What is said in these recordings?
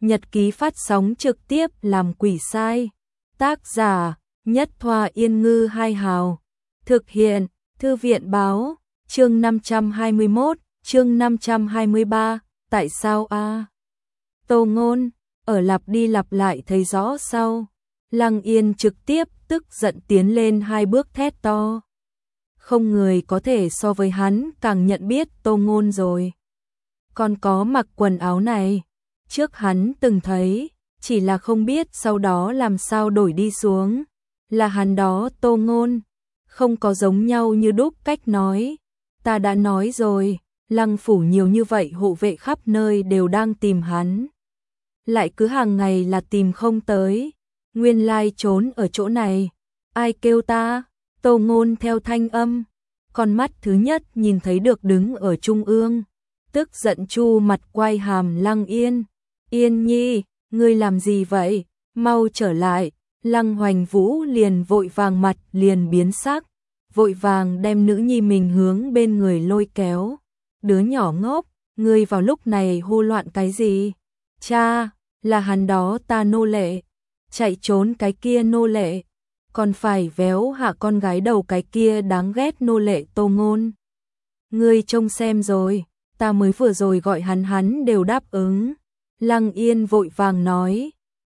nhật ký phát sóng trực tiếp làm quỷ sai. Tác giả, Nhất Thoa Yên Ngư Hai Hào. Thực hiện, Thư viện Báo. Chương 521, chương 523, tại sao a? Tô Ngôn, ở lặp đi lặp lại thấy rõ sau. Lăng Yên trực tiếp tức giận tiến lên 2 bước thét to. Không người có thể so với hắn càng nhận biết Tô Ngôn rồi. Còn có mặc quần áo này, trước hắn từng thấy, chỉ là không biết sau đó làm sao đổi đi xuống. Là hắn đó Tô Ngôn, không có giống nhau như đúc cách nói. Ta đã nói rồi, Lăng phủ nhiều như vậy hộ vệ khắp nơi đều đang tìm hắn. Lại cứ hàng ngày là tìm không tới. Nguyên lai trốn ở chỗ này. Ai kêu ta? Tô Ngôn theo thanh âm. Con mắt thứ nhất nhìn thấy được đứng ở trung ương. Tức giận chu mặt quay hàm Lăng Yên. Yên nhi, ngươi làm gì vậy? Mau trở lại. Lăng Hoành Vũ liền vội vàng mặt liền biến sắc. Vội vàng đem nữ nhi mình hướng bên người lôi kéo. Đứa nhỏ ngốc, ngươi vào lúc này hô loạn cái gì? Cha, là hắn đó ta nô lệ. Chạy trốn cái kia nô lệ. Còn phải véo hạ con gái đầu cái kia đáng ghét nô lệ Tô Ngôn. Ngươi trông xem rồi, ta mới vừa rồi gọi hắn đều đáp ứng. Lăng Yên vội vàng nói.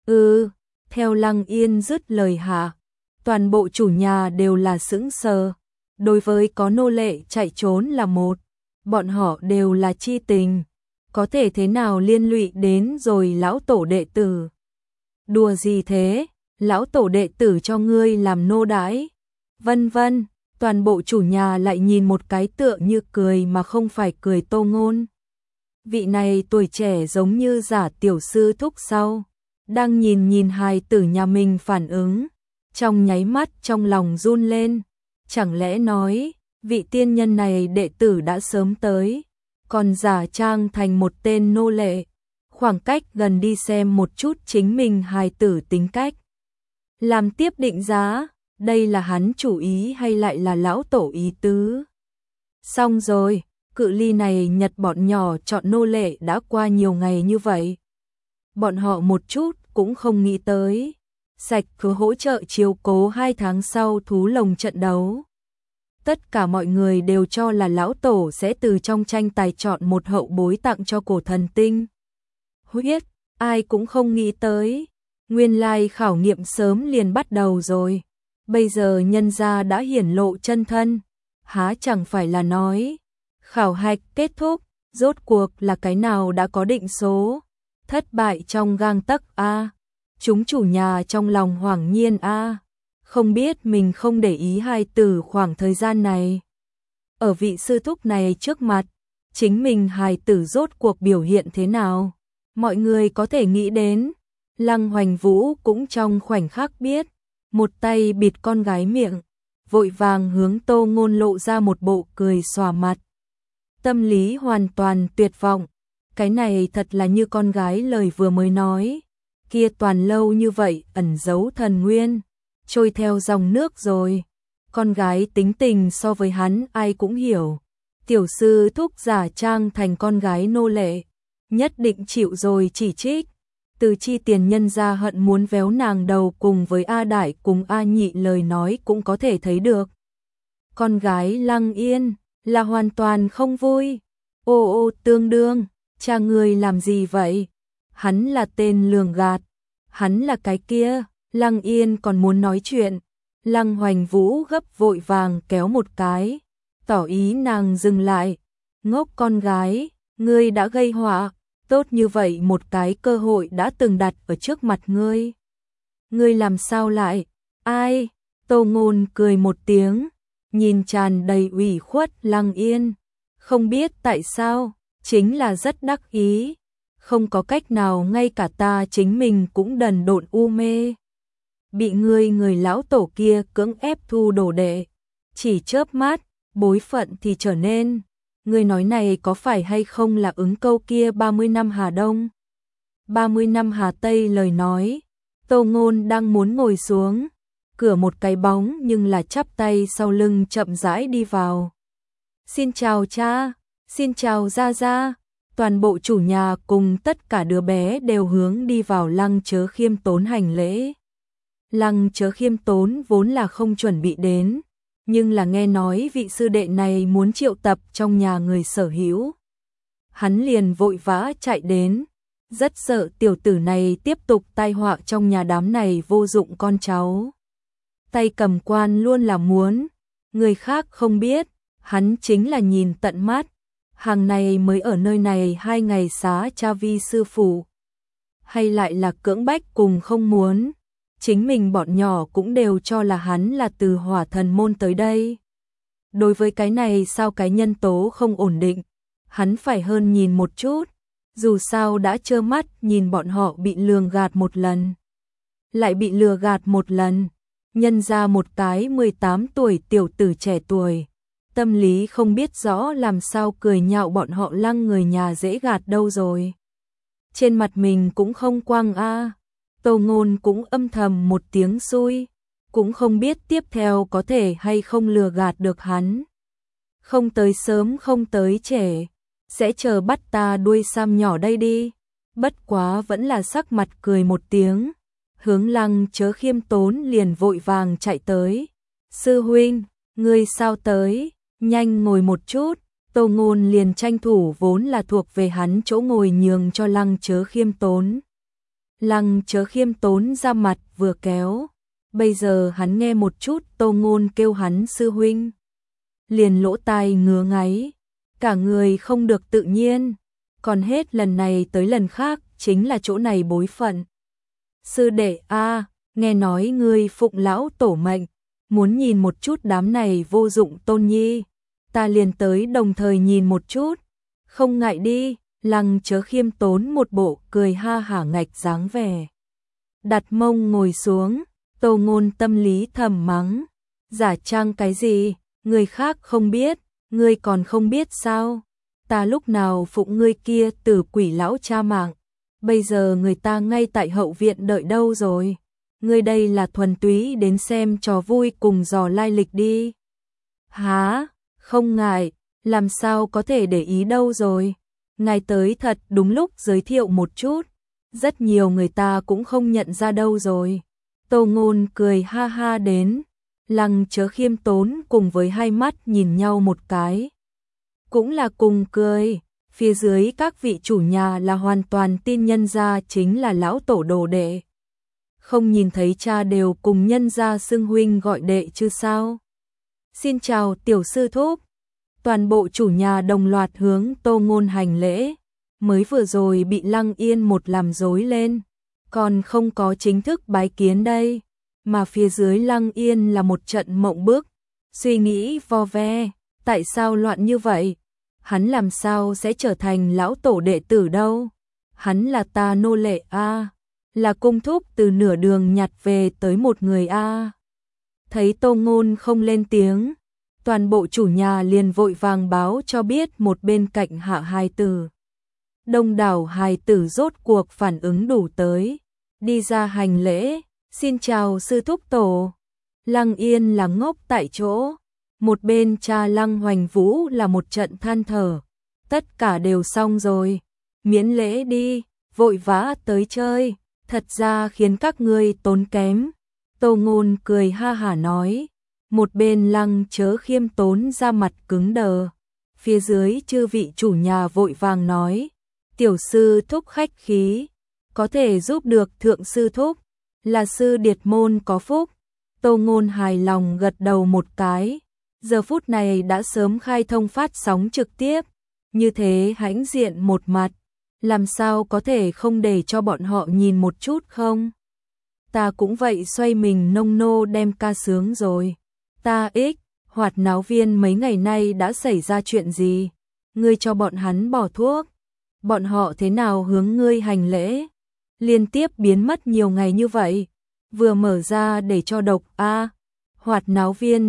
Theo Lăng Yên dứt lời hạ. Toàn bộ chủ nhà đều là sững sờ. Đối với có nô lệ chạy trốn là một. Bọn họ đều là chi tình. Có thể thế nào liên lụy đến rồi lão tổ đệ tử. Đùa gì thế, lão tổ đệ tử cho ngươi làm nô đãi. Vân vân, toàn bộ chủ nhà lại nhìn một cái tựa như cười mà không phải cười Tô Ngôn. Vị này tuổi trẻ giống như giả tiểu sư thúc sau. Đang nhìn hài tử nhà mình phản ứng. Trong nháy mắt trong lòng run lên. Chẳng lẽ nói, vị tiên nhân này đệ tử đã sớm tới. Còn giả trang thành một tên nô lệ. Khoảng cách gần đi xem một chút chính mình hài tử tính cách. Làm tiếp định giá, đây là hắn chủ ý hay lại là lão tổ ý tứ. Xong rồi, cự ly này Nhật bọn nhỏ chọn nô lệ đã qua nhiều ngày như vậy. Bọn họ một chút cũng không nghĩ tới. Sạch cứ hỗ trợ chiếu cố 2 tháng sau thú lồng trận đấu. Tất cả mọi người đều cho là lão tổ sẽ từ trong tranh tài chọn một hậu bối tặng cho cổ thần tinh. Huyết, ai cũng không nghĩ tới. Nguyên lai khảo nghiệm sớm liền bắt đầu rồi. Bây giờ nhân gia đã hiển lộ chân thân. Há chẳng phải là nói. Khảo hạch kết thúc, rốt cuộc là cái nào đã có định số. Thất bại trong gang tấc a. Chúng chủ nhà trong lòng hoảng nhiên a. Không biết mình không để ý hài tử khoảng thời gian này. Ở vị sư thúc này trước mặt, chính mình hài tử rốt cuộc biểu hiện thế nào. Mọi người có thể nghĩ đến, Lăng Hoành Vũ cũng trong khoảnh khắc biết, một tay bịt con gái miệng, vội vàng hướng Tô Ngôn lộ ra một bộ cười xòa mặt. Tâm lý hoàn toàn tuyệt vọng, cái này thật là như con gái lời vừa mới nói, kia toàn lâu như vậy ẩn giấu thần nguyên, trôi theo dòng nước rồi. Con gái tính tình so với hắn ai cũng hiểu, tiểu sư thúc giả trang thành con gái nô lệ. Nhất định chịu rồi chỉ trích. Từ chi tiền nhân ra hận muốn véo nàng đầu cùng với A Đại cùng A Nhị lời nói cũng có thể thấy được. Con gái Lăng Yên là hoàn toàn không vui. Ô tương đương, cha người làm gì vậy? Hắn là tên lường gạt. Hắn là cái kia. Lăng Yên còn muốn nói chuyện. Lăng Hoành Vũ gấp vội vàng kéo một cái. Tỏ ý nàng dừng lại. Ngốc con gái, ngươi đã gây họa. Tốt như vậy một cái cơ hội đã từng đặt ở trước mặt ngươi. Ngươi làm sao lại? Ai? Tô Ngôn cười một tiếng, nhìn tràn đầy ủy khuất Lăng Yên. Không biết tại sao, chính là rất đắc ý. Không có cách nào ngay cả ta chính mình cũng đần độn u mê. Bị người lão tổ kia cưỡng ép thu đồ đệ. Chỉ chớp mắt, bối phận thì trở nên. Người nói này có phải hay không là ứng câu kia 30 năm Hà Đông, 30 năm Hà Tây lời nói. Tô Ngôn đang muốn ngồi xuống, cửa một cái bóng nhưng là chắp tay sau lưng chậm rãi đi vào. Xin chào cha, xin chào gia gia. Toàn bộ chủ nhà cùng tất cả đứa bé đều hướng đi vào Lăng Chớ Khiêm Tốn hành lễ. Lăng Chớ Khiêm Tốn vốn là không chuẩn bị đến, nhưng là nghe nói vị sư đệ này muốn triệu tập trong nhà người sở hữu. Hắn liền vội vã chạy đến, rất sợ tiểu tử này tiếp tục tai họa trong nhà đám này vô dụng con cháu. Tay cầm quan luôn là muốn, người khác không biết, hắn chính là nhìn tận mắt. Hàng này mới ở nơi này 2 ngày xá cha vi sư phụ. Hay lại là cưỡng bách cùng không muốn. Chính mình bọn nhỏ cũng đều cho là hắn là từ Hỏa Thần môn tới đây. Đối với cái này sao cái nhân tố không ổn định, hắn phải hơn nhìn một chút. Dù sao đã trơ mắt nhìn bọn họ bị lường gạt một lần. Lại bị lừa gạt một lần. Nhân ra một cái 18 tuổi tiểu tử trẻ tuổi. Tâm lý không biết rõ làm sao cười nhạo bọn họ Lăng người nhà dễ gạt đâu rồi. Trên mặt mình cũng không quang a. Tô Ngôn cũng âm thầm một tiếng xui, cũng không biết tiếp theo có thể hay không lừa gạt được hắn. Không tới sớm không tới trễ, sẽ chờ bắt ta đuôi sam nhỏ đây đi. Bất quá vẫn là sắc mặt cười một tiếng, hướng Lăng Chớ Khiêm Tốn liền vội vàng chạy tới. Sư huynh, ngươi sao tới? Nhanh ngồi một chút. Tô Ngôn liền tranh thủ vốn là thuộc về hắn chỗ ngồi nhường cho Lăng Chớ Khiêm Tốn. Lăng Chớ Khiêm Tốn ra mặt vừa kéo. Bây giờ hắn nghe một chút Tô Ngôn kêu hắn sư huynh. Liền lỗ tai ngứa ngáy. Cả người không được tự nhiên. Còn hết lần này tới lần khác chính là chỗ này bối phận. Sư đệ a, nghe nói ngươi phụng lão tổ mệnh. Muốn nhìn một chút đám này vô dụng tôn nhi. Ta liền tới đồng thời nhìn một chút. Không ngại đi. Lăng Chớ Khiêm Tốn một bộ cười ha hả ngạch dáng vẻ. Đặt mông ngồi xuống, Tô Ngôn tâm lý thầm mắng. Giả trang cái gì, người khác không biết, ngươi còn không biết sao. Ta lúc nào phụng ngươi kia tử quỷ lão cha mạng. Bây giờ người ta ngay tại hậu viện đợi đâu rồi. Ngươi đây là thuần túy đến xem trò vui cùng dò lai lịch đi. Hả, không ngại, làm sao có thể để ý đâu rồi. Ngài tới thật đúng lúc giới thiệu một chút, rất nhiều người ta cũng không nhận ra đâu rồi. Tô Ngôn cười ha ha đến, Lăng Chớ Khiêm Tốn cùng với hai mắt nhìn nhau một cái. Cũng là cùng cười, phía dưới các vị chủ nhà là hoàn toàn tin nhân gia chính là lão tổ đồ đệ. Không nhìn thấy cha đều cùng nhân gia xưng huynh gọi đệ chứ sao. Xin chào tiểu sư thúc. Toàn bộ chủ nhà đồng loạt hướng Tô Ngôn hành lễ, mới vừa rồi bị Lăng Yên một làm rối lên, còn không có chính thức bái kiến đây, mà phía dưới Lăng Yên là một trận mộng bức, suy nghĩ vo ve, tại sao loạn như vậy? Hắn làm sao sẽ trở thành lão tổ đệ tử đâu? Hắn là ta nô lệ a, là cung thúc từ nửa đường nhặt về tới một người a. Thấy Tô Ngôn không lên tiếng, toàn bộ chủ nhà liền vội vàng báo cho biết một bên cạnh hạ hài tử. Đông đảo hài tử rốt cuộc phản ứng đủ tới, đi ra hành lễ, xin chào sư thúc tổ. Lăng Yên là ngốc tại chỗ, một bên cha Lăng Hoành Vũ là một trận than thở, tất cả đều xong rồi, miễn lễ đi, vội vã tới chơi, thật ra khiến các ngươi tốn kém. Tô Ngôn cười ha hả nói. Một bên Lăng Chớ Khiêm Tốn ra mặt cứng đờ. Phía dưới chư vị chủ nhà vội vàng nói. Tiểu sư thúc khách khí. Có thể giúp được thượng sư thúc. Là sư điệt môn có phúc. Tô Ngôn hài lòng gật đầu một cái. Giờ phút này đã sớm khai thông phát sóng trực tiếp. Như thế hãnh diện một mặt. Làm sao có thể không để cho bọn họ nhìn một chút không? Ta cũng vậy xoay mình nông nô đem ca sướng rồi. Ta ích, Hoạt Náo Viên mấy ngày nay đã xảy ra chuyện gì? Ngươi cho bọn hắn bỏ thuốc. Bọn họ thế nào hướng ngươi hành lễ? Liên tiếp biến mất nhiều ngày như vậy. Vừa mở ra để cho độc a. Hoạt Náo Viên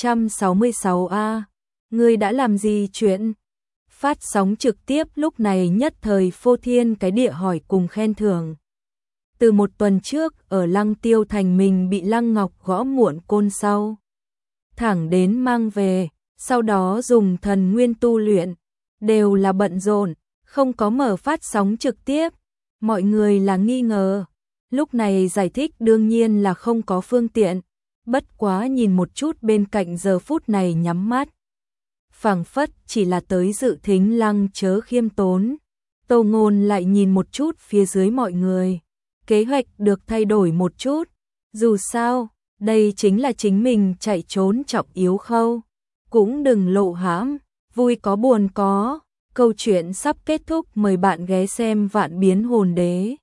666A. Ngươi đã làm gì chuyện? Phát sóng trực tiếp lúc này nhất thời phô thiên cái địa hỏi cùng khen thưởng. Từ một tuần trước ở Lăng Tiêu Thành mình bị Lăng Ngọc gõ muộn côn sau. Thẳng đến mang về, sau đó dùng thần nguyên tu luyện, đều là bận rộn, không có mở phát sóng trực tiếp, mọi người là nghi ngờ. Lúc này giải thích đương nhiên là không có phương tiện, bất quá nhìn một chút bên cạnh giờ phút này nhắm mắt. Phảng phất chỉ là tới dự thính Lăng Chớ khiêm tốn. Tô Ngôn lại nhìn một chút phía dưới mọi người. Kế hoạch được thay đổi một chút. Dù sao, đây chính là chính mình chạy trốn trọng yếu khâu. Cũng đừng lộ hãm, vui có buồn có. Câu chuyện sắp kết thúc, mời bạn ghé xem Vạn Biến Hồn Đế.